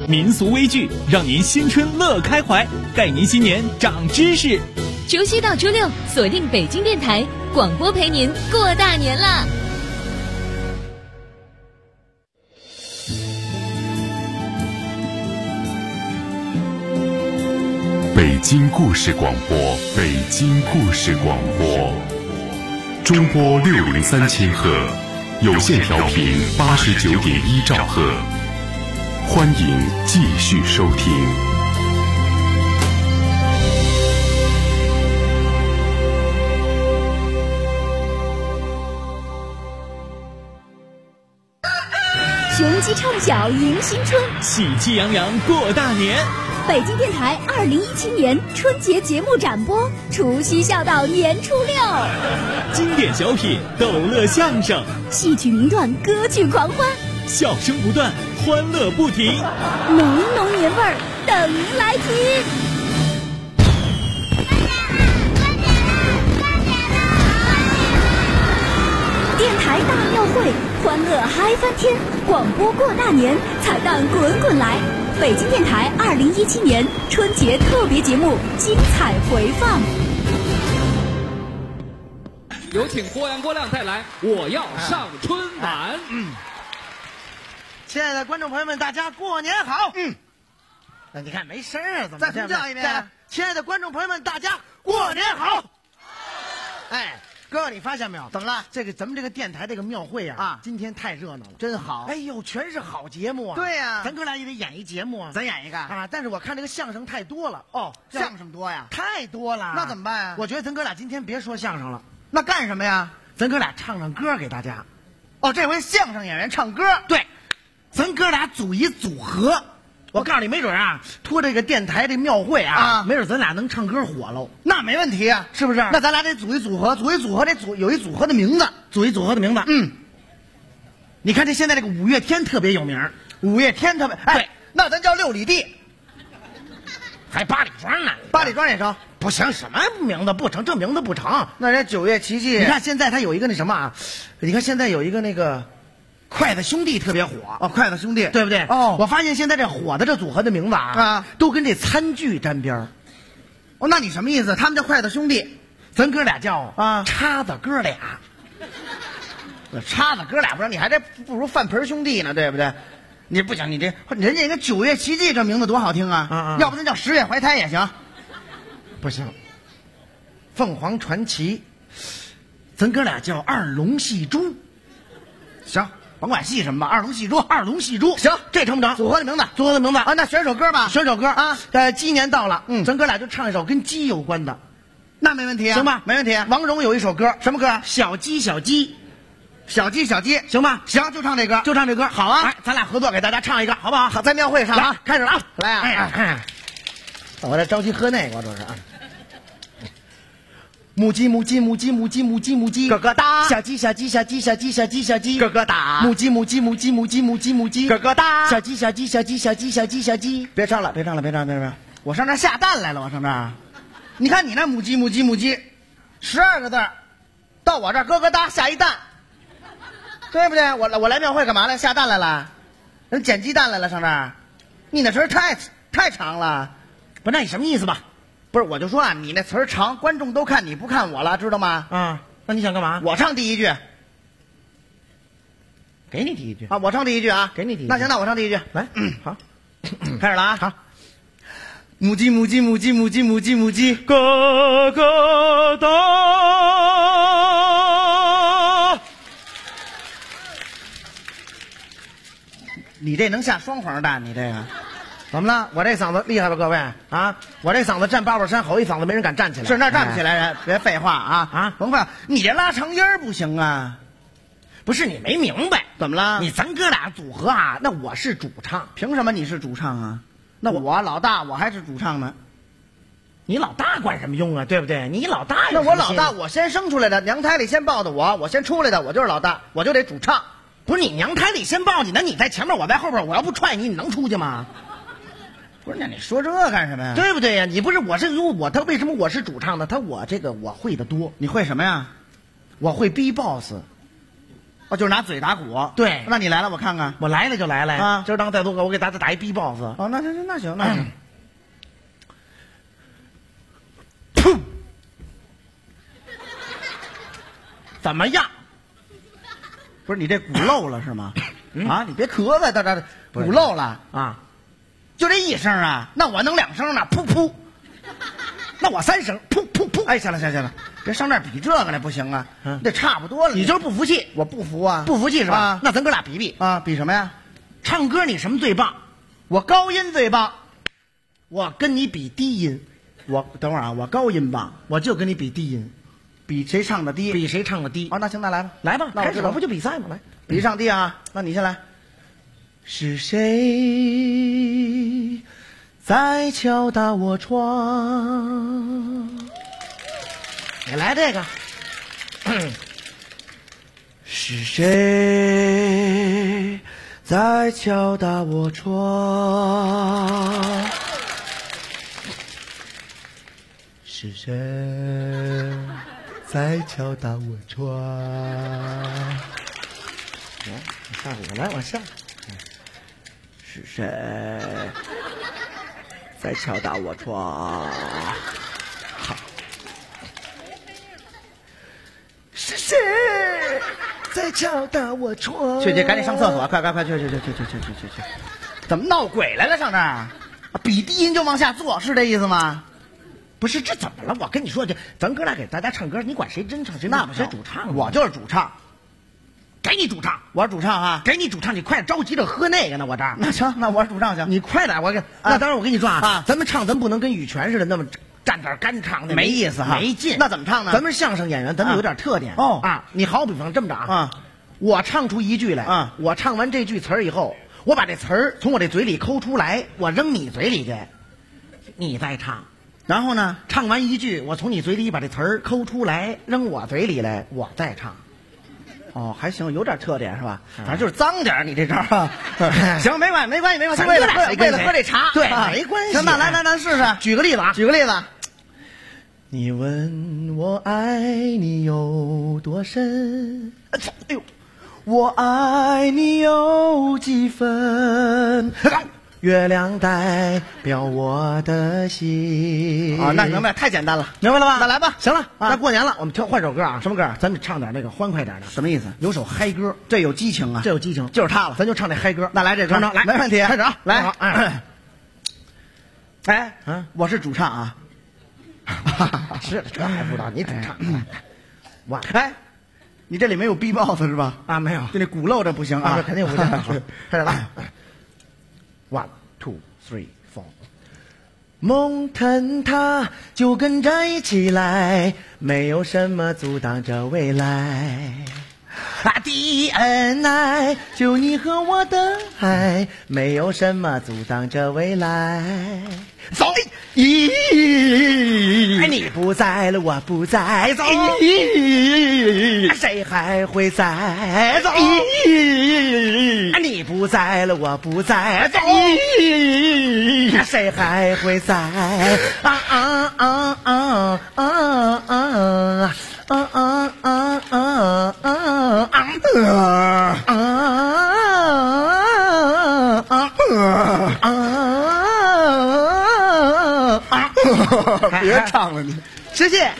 民俗微剧，让您新春乐开怀，带您新年长知识。 除夕到初六，锁定北京电台广播，陪您过大年啦！ 北京故事广播，北京故事广播，中波603千赫，有线调频89.1兆赫，欢迎继续收听。 雄鸡唱晓迎新春， 喜气洋洋过大年。 北京电台2017年春节节目展播，除夕笑到年初六， 经典小品、逗乐相声、 戏曲名段、歌剧狂欢， 笑声不断，欢乐不停， 浓浓年味儿等您来听。电台大庙会，欢乐嗨翻天，广播过大年，彩蛋滚滚来。北京电台2017年春节特别节目精彩回放。 有请郭阳、郭亮带来《我要上春晚》。 亲爱的观众朋友们，大家过年好。你看没声啊，怎么？再重叫一遍。亲爱的观众朋友们，大家过年好。哎。哥哥，你发现没有？怎么了？咱们这个电台这个庙会啊，今天太热闹了，真好！哎呦，全是好节目啊！对呀，咱哥俩也得演一节目啊。咱演一个啊！但是我看这个相声太多了哦，相声多呀，太多了。那怎么办呀？我觉得咱哥俩今天别说相声了，那干什么呀？咱哥俩唱唱歌给大家。哦，这回相声演员唱歌。对，咱哥俩组一组合。我告诉你，没准啊，托这个电台这庙会啊，没准咱俩能唱歌火喽。那没问题啊，是不是？那咱俩得组一组合，有一组合的名字，你看这现在这个五月天特别有名，五月天特别对，那咱叫6里地，还八里庄呢，八里庄也成？不行，什么名字不成？这名字不成。那人9月奇迹，你看现在他有一个那什么啊，你看现在有一个那个。筷子兄弟特别火哦，筷子兄弟对不对？哦，我发现现在这火的这组合的名字啊，都跟这餐具沾边儿。哦，那你什么意思？他们叫筷子兄弟，咱哥俩叫叉子哥俩。叉子哥俩不是？你还不如饭盆兄弟呢，对不对？你不行，你这人家那个9月奇迹这名字多好听啊！要不咱叫10月怀胎也行。不行，凤凰传奇，咱哥俩叫二龙戏珠。行。甭管戏什么吧，二龙戏珠，行，这成不成？组合的名字啊，那选首歌吧，啊，鸡年到了，咱哥俩就唱一首跟鸡有关的，那没问题啊，行吧？没问题。王蓉有一首歌，什么歌？小鸡，行吧？行，就唱这歌，好啊！咱俩合作给大家唱一个，好不好？好，在庙会上啊，开始了啊，来啊！我这着急喝那个，我这是啊。母鸡，咯咯哒；小鸡，咯咯哒；母鸡，咯咯哒；小鸡。别唱了！我上这儿下蛋来了，我上这儿。你看你那母鸡，12个字，到我这儿咯咯哒下一蛋，对不对？我来庙会干嘛来？下蛋来了，人捡鸡蛋来了，上这儿。你那词儿太长了，不，那你什么意思吧？不是，我就说啊，你那词儿长，观众都看，你不看我了，知道吗？啊，那你想干嘛？我唱第一句，给你第一句啊，我唱第一句啊，给你第一句。那行，那我唱第一句，来，好，开始了啊，好。母鸡，咯咯哒。你这能下双黄蛋？你这个。怎么了？我这嗓子厉害吧，各位啊！我这嗓子站八宝山吼一嗓子，没人敢站起来。是那站不起来人，别废话啊！甭废话，你这拉长音儿不行啊！不是你没明白，怎么了？咱哥俩组合啊，那我是主唱，凭什么你是主唱啊？那我老大，我还是主唱呢。你老大管什么用啊？对不对？你老大那我老大，我先生出来的，娘胎里先抱的我先出来的，我就是老大，我就得主唱。不是你娘胎里先抱你，那你在前面，我在后边，我要不踹你，你能出去吗？不是，那你说这干什么呀？对不对呀？你不是他为什么我是主唱呢？我会的多。你会什么呀？我会 B-box。 哦，就是拿嘴打鼓。 对， 那你来了，我看看。 我来了就来了啊！ 今儿当带多哥，我给大家打一 B-box。 哦，那行，那行。 噗！怎么样？ 不是你这鼓漏了是吗？啊，你别咳嗽，这鼓漏了啊！ 就这一声啊？那我能2声呢？噗噗。那我3声，噗噗噗！哎，行了，别上那儿比这个了，不行啊，这差不多了。 你就是不服气， 我不服啊， 不服气是吧？ 啊， 那咱哥俩比比啊，比什么呀？ 唱歌你什么最棒？ 我高音最棒。 我跟你比低音。 我等会儿啊，我高音棒， 我就跟你比低音， 比谁唱的低， 比谁唱的低。 哦，那行，那来吧， 那我知道不就比赛吗？来， 比上低啊，那你先来。是谁在敲打我窗？ 你来这个。 是谁在敲打我窗？是谁在敲打我窗？ 你下去，来往下。 是谁在敲打我窗？好。是谁在敲打我窗？去，赶紧上厕所，快去！怎么闹鬼来了？上这儿，比低音就往下坐，是这意思吗？ 不是，这怎么了？我跟你说，咱哥俩给大家唱歌，你管谁真唱谁那不是主唱？ 我就是主唱， 给你主唱， 我是主唱啊！ 给你主唱，你快着急着喝那个呢，我这儿。 那行，那我是主唱行， 你快点，那当然我跟你说啊， 咱们唱咱不能跟羽泉似的那么站这儿干唱，那没意思哈， 没劲。 那怎么唱呢？ 咱们相声演员，咱们有点特点哦啊。你好比方这么着啊， 我唱出一句来啊， 我唱完这句词儿以后，我把这词儿从我这嘴里抠出来，我扔你嘴里去，你再唱。 然后呢， 唱完一句，我从你嘴里把这词儿抠出来，扔我嘴里来，我再唱。 哦，还行，有点特点是吧？反正就是脏点你这招啊。行，没关系。为了喝这茶， 对，没关系。 行，那来，试试。 举个例子。 你问我爱你有多深？哎呦，我爱你有几分？月亮代表我的心。啊，那明白，太简单了， 明白了吧？ 那来吧， 行了，那过年了，我们换首歌啊。什么歌？咱们唱点那个欢快点的。 什么意思？ 有首嗨歌， 这有激情啊， 这有激情， 就是它了。 咱就唱这嗨歌。 那来这歌， 来， 没问题， 开始啊， 来。 好， 哎，我是主唱啊。 是，这还不知道，你主唱。哇， 哎，你这里没有 B-box 是吧？ 啊，没有， 就那鼓漏着不行啊， 肯定不行。开始了。1, 2, 3, 4。 梦坍塌，就跟着一起来，没有什么阻挡着未来。的恩爱，就你和我的爱，没有什么阻挡着未来。走！咦，你不在了，我不在，走！谁还会在？走！你不在了，我不在，走！谁还会在？别唱了你，谢谢，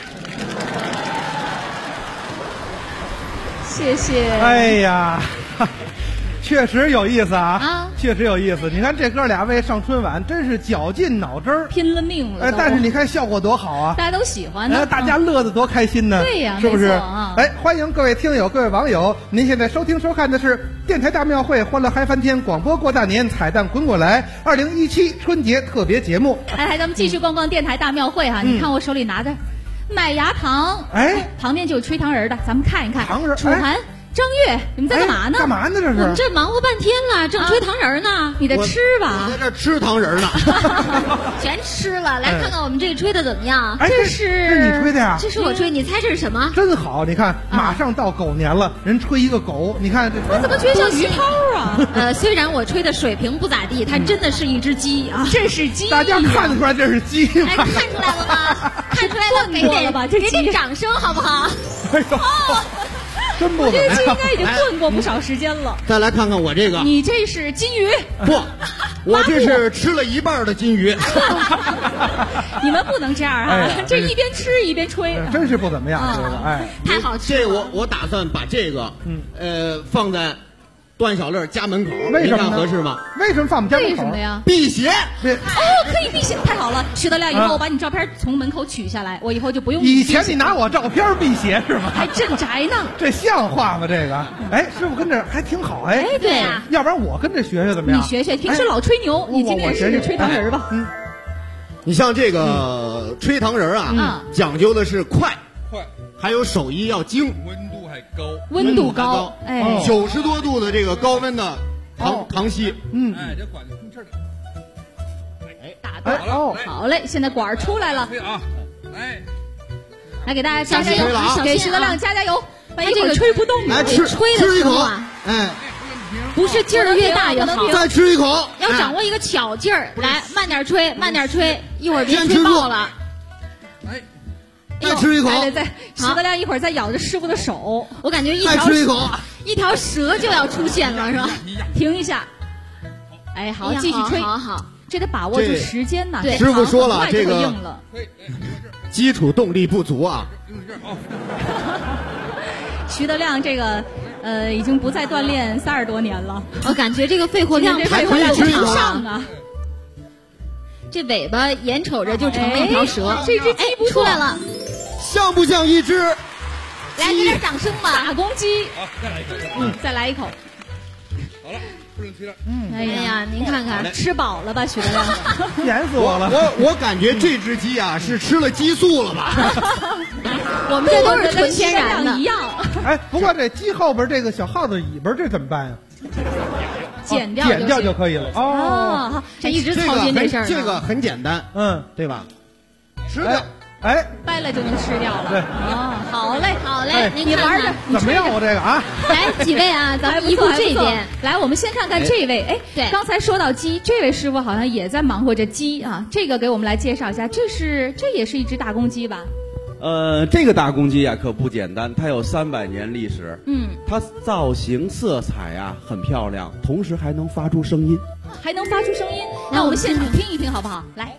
谢谢。 哎呀，确实有意思啊， 确实有意思。你看这哥俩为上春晚，真是绞尽脑汁儿， 拼了命了。 但是你看效果多好啊， 大家都喜欢呢， 大家乐得多开心呢。 对呀， 是不是？ 啊、 欢迎各位听友、各位网友，您现在收听收看的是电台大庙会欢乐嗨翻天广播过大年彩蛋滚滚来2017春节特别节目。 来，咱们继续逛逛电台大庙会哈。你看我手里拿着麦芽糖，旁边就有吹糖人的，咱们看一看。 糖人， 楚涵、张悦，你们在干嘛呢？ 干嘛呢？这是我们这忙活半天了，正吹糖人呢。你得吃吧？ 我在这吃糖人呢， 全吃了。来看看我们这吹的怎么样？ 这是你吹的呀？ 这是我吹，你猜这是什么？ 真好！你看，马上到狗年了，人吹一个狗，你看这我怎么觉得像鱼泡啊？虽然我吹的水平不咋地，它真的是一只鸡啊！这是鸡， 大家看得出来这是鸡吗？ 看出来了吗？看出来了，给点掌声好不好？ 哎呦！ 真不我这怎么样。 鸡应该已经炖过不少时间了。 再来看看我这个， 你这是金鱼？ 不，我这是吃了一半的金鱼。 你们不能这样啊！这一边吃一边吹， 真是不怎么样，这个哎， 太好吃了。 这我打算把这个，放在段小乐家门口， 为什么呢？ 合适吗？ 为什么放我们家门口？ 为什么呀？ 辟邪。 可以辟邪，太好了！徐德亮，以后我把你照片从门口取下来，我以后就不用。 以前你拿我照片辟邪是吗？ 还镇宅呢， 这像话吗？这个，哎，师傅跟这还挺好哎。 哎，对呀， 要不然我跟这学学怎么样？ 你学学，平时老吹牛，你今天试试吹糖人吧。 你像这个吹糖人啊，讲究的是快，还有手艺要精， 温度高，哎 ，90多度的这个高温的糖稀， 哎，这管子通气的。 打断好嘞，现在管出来了，来给大家加油，给徐德亮加油，万一这个吹不动呢？ 吃一口啊，哎。 不是劲儿越大越好， 再吃一口， 要掌握一个巧劲儿，来慢点吹，慢点吹，一会儿别吹爆了。 哎，再吃一口， 徐德亮一会儿再咬着师傅的手， 我感觉一条蛇就要出现了，是吧？ 停一下，哎，好，继续吹， 好， 这得把握住时间呐。 师傅说了，这个基础动力不足啊。 徐德亮这个。已经不再锻炼30多年了， 我感觉这个肺活量肺活量不上啊。 这尾巴眼瞅着就成了一条蛇， 这只鸡不出来了， 像不像一只？ 来，给点掌声吧！ 大公鸡， 好，再来一口， 再来一口。 好了，不能吹了。 哎呀，您看看，吃饱了吧，徐德亮？ 甜死我了！ 我感觉这只鸡啊是吃了激素了吧？ 我们这都是纯天然的， 一样。 哎，不过这鸡后边这个小耗子尾巴这怎么办呀？ 剪掉就可以了。 哦，这一直操心这事儿。 这个很简单，对吧？吃掉， 哎， 掰了就能吃掉了。 对， 好嘞， 好嘞， 你玩着怎么样？我这个啊， 来几位啊，咱们一步这边。 来，我们先看看这位。哎，对，刚才说到鸡，这位师傅好像也在忙活着鸡啊。这个给我们来介绍一下，这也是一只大公鸡吧？ 这个大公鸡啊可不简单，它有300年历史。它造型色彩啊很漂亮，同时还能发出声音。 还能发出声音？那我们现场听一听好不好？来，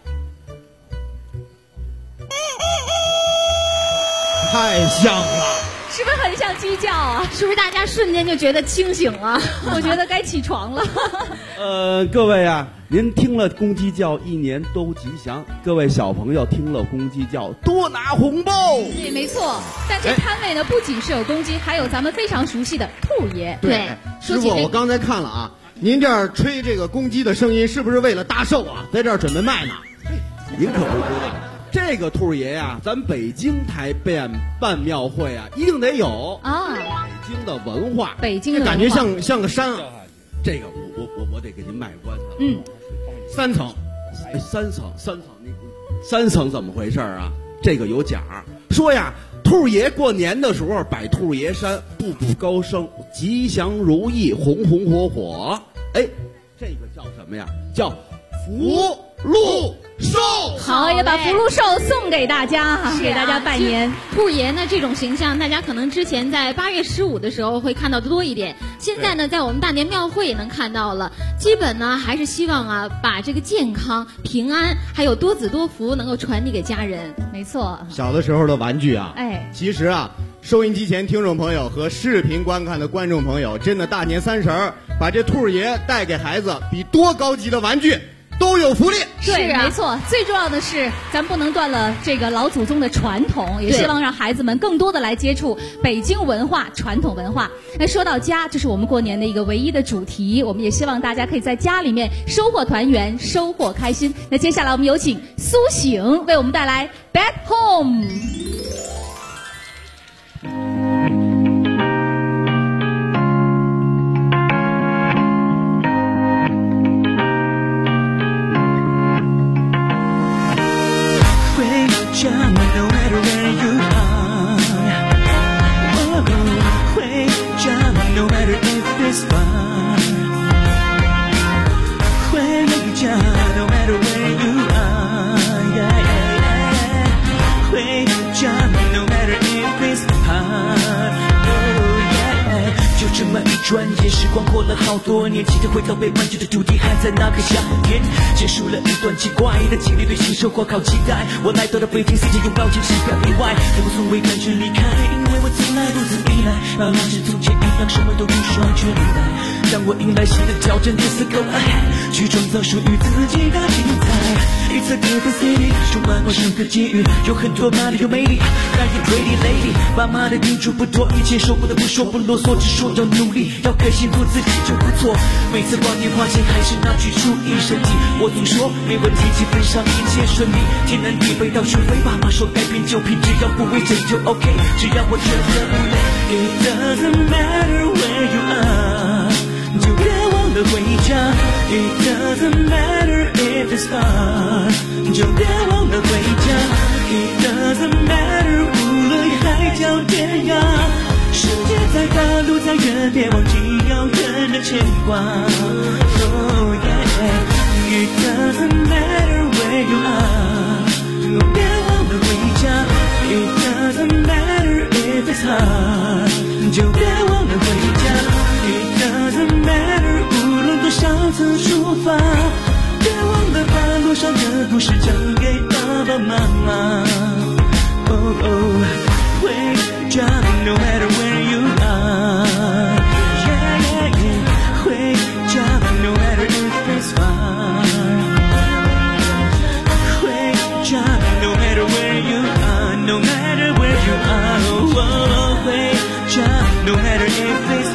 太像了， 是不是很像鸡叫啊？ 是不是大家瞬间就觉得清醒了？ 我觉得该起床了。 各位啊，您听了公鸡叫，1年都吉祥。各位小朋友听了公鸡叫，多拿红包。 对，没错。但这摊位呢，不仅是有公鸡，还有咱们非常熟悉的兔爷。 对， 师傅，我刚才看了啊，您这儿吹这个公鸡的声音，是不是为了大寿啊？在这儿准备卖呢？ 您可不知道，这个兔爷呀，咱北京台办庙会啊，一定得有啊。北京的文化， 北京的感觉像个山啊。 这个我得给您卖关子了。3层，3层怎么回事啊？这个有讲，说呀，兔爷过年的时候摆兔爷山，步步高升，吉祥如意，红红火火。哎，这个叫什么呀？叫福禄寿。 好，也把福禄寿送给大家哈，给大家拜年。 兔爷呢这种形象，大家可能之前在8月15的时候会看到的多一点，现在呢在我们大年庙会也能看到了。基本呢还是希望啊，把这个健康、平安，还有多子多福能够传递给家人。 没错， 小的时候的玩具啊， 哎， 其实啊，收音机前听众朋友和视频观看的观众朋友，真的大年30把这兔爷带给孩子，比多高级的玩具都有福利。 对，没错。最重要的是，咱不能断了这个老祖宗的传统，也希望让孩子们更多的来接触北京文化、传统文化。那说到家，这是我们过年的一个唯一的主题，我们也希望大家可以在家里面收获团圆，收获开心。那接下来我们有请苏醒为我们带来 Back Home。 No matter where you are, oh, 回家 no matter if it's far, 回家 no matter where you are, yeah, yeah, yeah. 回家了好多年，记得回到北半球的土地，还在那个夏天。结束了一段奇怪的经历，对新生活好期待。我来到了北京，世界拥抱其实表意外，但我从未感觉离开，因为我从来不曾依赖。爸妈是从前一样，什么都不需要取代。当我迎来新的挑战 ，Let's go ahead， 去创造属于自己的精彩。It's a different city， 充满陌生的机遇，有很多美丽有魅力，但也 pretty lady。爸妈的叮嘱不多，一切说过的不说不啰嗦，只说要努力，要开心做自己就不错。每次挂电话前还是那句注意身体，我总说没问题，基本上一切顺利。天南地北到处飞，爸妈说改变就拼，只要不为整就 OK， 只要我觉得不累。It doesn't matter where you are， 就别忘了回家。It doesn't matter if it's far， 就别忘了回家。It doesn't matter， 无论海角天涯，世界再大路再远，别忘记遥远的牵挂。Oh yeah， It doesn't matter where you are， 别忘了回家。It doesn't matter if it's hard， 就别忘了回家。It doesn't matter， 无论多少次出发，别忘了把路上的故事讲给爸爸妈妈。Oh oh， 回家 ，No matter where you are，Yeah yeah yeah， 回家 ，No matter if it's far， 回家 ，No matter where you are，No matter where you are， oh， 回家 ，No matter if it's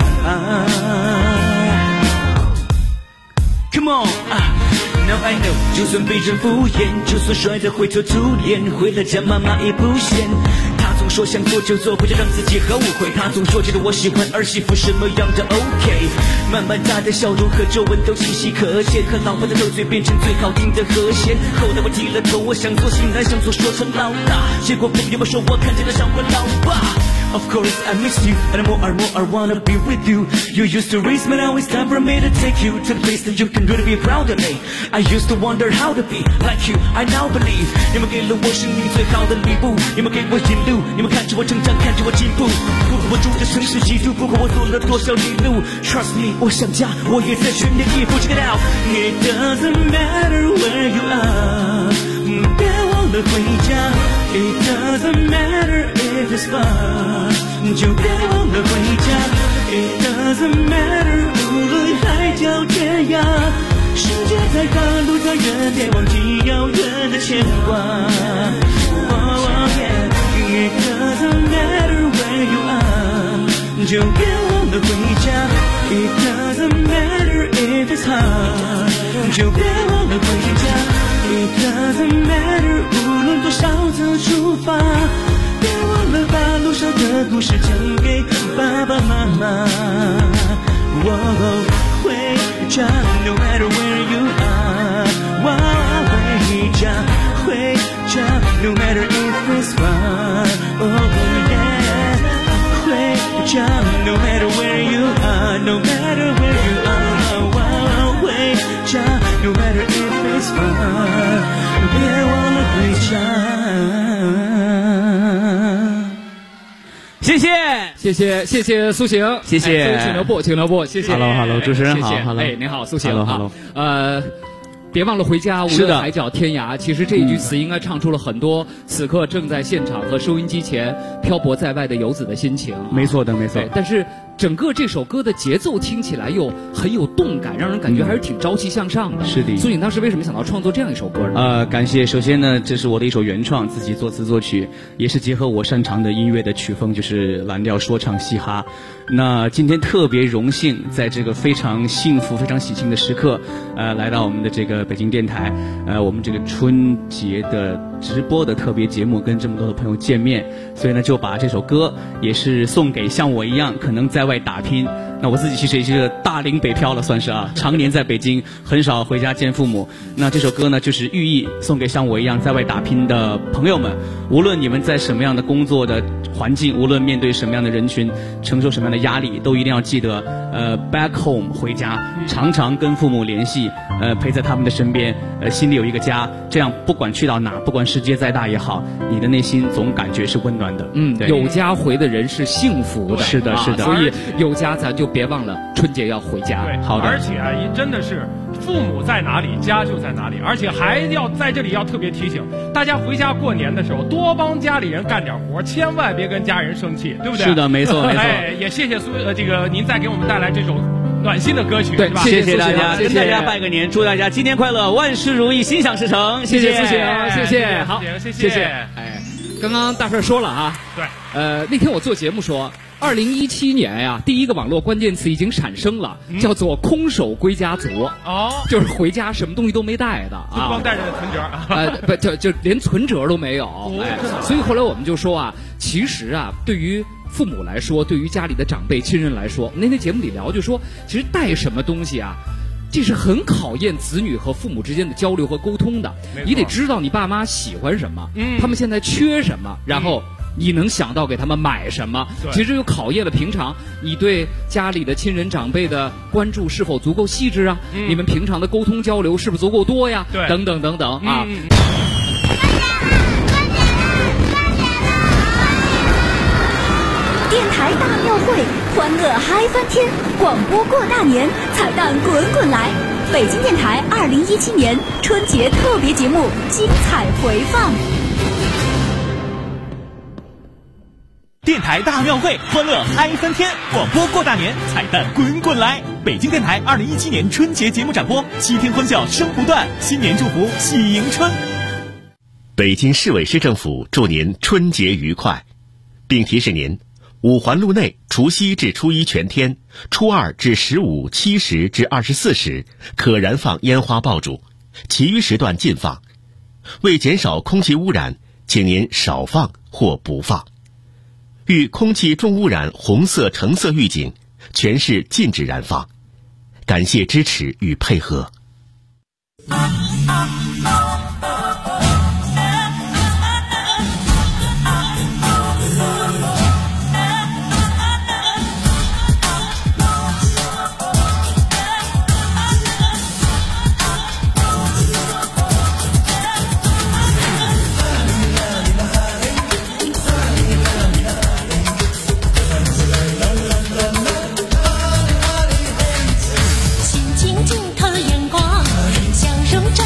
far。Come on，Now I know， 就算被人敷衍，就算摔得灰头土脸，回了家妈妈也不嫌。她总说想做就做，回家让自己后悔。她总说觉得我喜欢儿媳妇什么样的 OK， 慢慢她的笑容和皱纹都清晰可见，和老婆的斗嘴变成最好听的和弦。后来我低了头，我想做醒来想做说成老大，结果朋友们说我看起来像我老爸。Of course I miss you, and more I wanna be with you. You used to raise me, now it's time for me to take you to the place that you can really be proud of me. I used to wonder how to be like you, I now believe. 你们给了我生命最好的礼物，你们给我引路，你们看着我成长，看着我进步。不管我住的城市几度，不管我走了多少里路 ，Trust me， 我想家，我也在全力以赴。Check it out, it doesn't matter where you are， 别忘了回家。It doesn't matter if it's far， 就别忘了回家。It doesn't matter， 无论海角天涯，世界再大路再远，别忘记遥远的牵挂。Oh yeah， It doesn't matter where you are， 就别忘了回家。It doesn't matter if it's hard， 就别忘了回家。It doesn't matter， 无论多少次出发，别忘了把路上的故事讲给爸爸妈妈。回家 ，No matter where you are， 回家，回家 ，No matter if it's far，Oh yeah， 回家 ，No matter where you are，No matter where you are， 回家 ，No matter if it's far， 别忘了回家。 谢谢，谢谢，谢谢苏醒， 谢谢， 请留步，请留步，谢谢。 Hello， 主持人好 ，Hello， 哎，您好，苏醒 ，Hello， 别忘了回家，无论海角天涯。其实这一句词应该唱出了很多此刻正在现场和收音机前漂泊在外的游子的心情。 没错的，没错。 但是整个这首歌的节奏听起来又很有动感，让人感觉还是挺朝气向上的。 是的。 所以你当时为什么想到创作这样一首歌呢？ 感谢。首先呢，这是我的一首原创，自己作词作曲，也是结合我擅长的音乐的曲风，就是蓝调说唱嘻哈。那今天特别荣幸，在这个非常幸福、非常喜庆的时刻，来到我们的这个北京电台，我们这个春节的直播的特别节目，跟这么多的朋友见面，所以呢，就把这首歌也是送给像我一样可能在外打拼。那我自己其实也是大龄北漂了，算是啊，常年在北京，很少回家见父母。那这首歌呢，就是寓意送给像我一样在外打拼的朋友们，无论你们在什么样的工作的环境，无论面对什么样的人群，承受什么样的压力，都一定要记得back home 回家，常常跟父母联系，陪在他们的身边，心里有一个家，这样不管去到哪，不管世界再大也好，你的内心总感觉是温暖的。 有家回的人是幸福的。 是的，是的。 所以有家咱就别忘了春节要回家。 对， 好的。 而且真的是父母在哪里，家就在哪里，而且还要在这里要特别提醒大家，回家过年的时候多帮家里人干点活，千万别跟家人生气，对不对？ 是的，没错没错。 也谢谢这个您再给我们带来这首暖心的歌曲， 对， 是吧？ 谢谢大家，跟大家拜个年，祝大家新年快乐，万事如意，心想事成。 谢谢，谢谢， 好， 谢谢。哎，刚刚大帅说了啊， 对， 那天我做节目说，2017年呀，第一个网络关键词已经产生了，叫做空手归家族。 哦， 就是回家什么东西都没带的啊， 光带着存折不就连存折都没有。所以后来我们就说啊，其实啊，对于父母来说，对于家里的长辈亲人来说，那天节目里聊就说，其实带什么东西啊，这是很考验子女和父母之间的交流和沟通的。你得知道你爸妈喜欢什么，他们现在缺什么，然后你能想到给他们买什么。其实就考验了平常你对家里的亲人长辈的关注是否足够细致啊，你们平常的沟通交流是不是足够多呀，等等等等啊。 电台大庙会，欢乐嗨翻天，广播过大年，彩蛋滚滚来。北京电台2017年春节特别节目精彩回放。 电台大庙会，欢乐嗨翻天，广播过大年，彩蛋滚滚来。北京电台2017年春节节目展播，7天欢笑声不断，新年祝福喜迎春。 北京市委市政府祝您春节愉快，并提示您五环路内除夕至初一全天，初二至15、7时至24时可燃放烟花爆竹，其余时段禁放。为减少空气污染，请您少放或不放。遇空气重污染红色、橙色预警，全市禁止燃放。感谢支持与配合。 心情镜头眼光，笑容。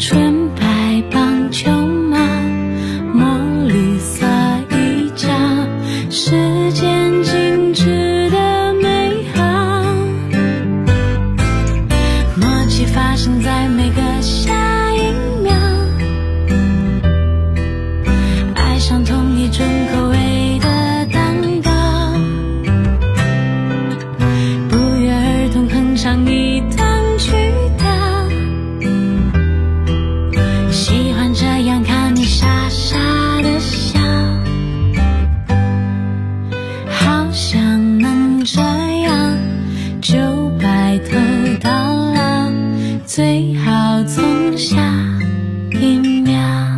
纯白棒球帽，墨绿色衣角，时间静止的美好，默契发生在每个下一秒，爱上同一种口味的蛋糕，不约而同哼唱一段曲调，喜欢这样看你傻傻的笑，好想能这样就白头到老，最好从下一秒。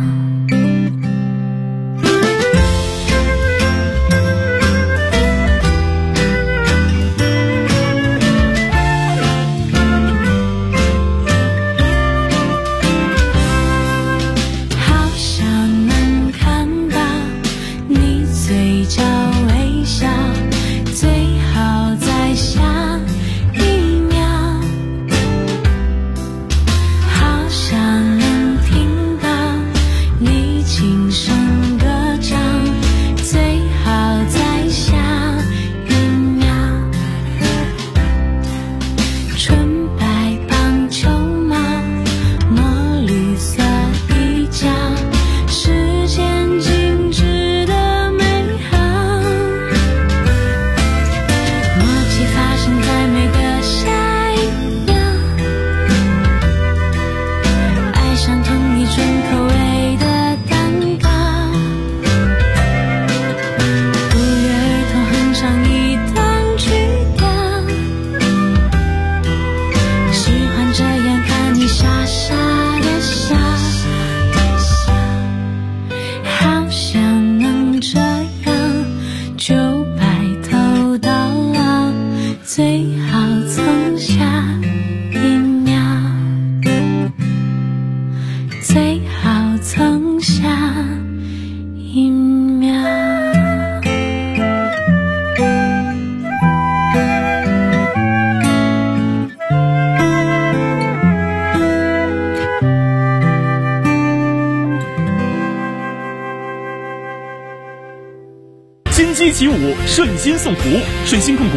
好想能看到你嘴角微笑，最好在下一秒。好想能听到你轻声歌唱，最好在下一秒。纯白棒球帽，墨绿色衣角，时间静止的美好，默契发生在每个下一秒，爱上同一种口味的蛋糕，不约而同哼唱一段曲调，喜欢这样看你傻傻的笑，好想能这样就白头到老，最好从下一秒，最好从下一秒。 金鸡起舞，顺心送福，顺心控股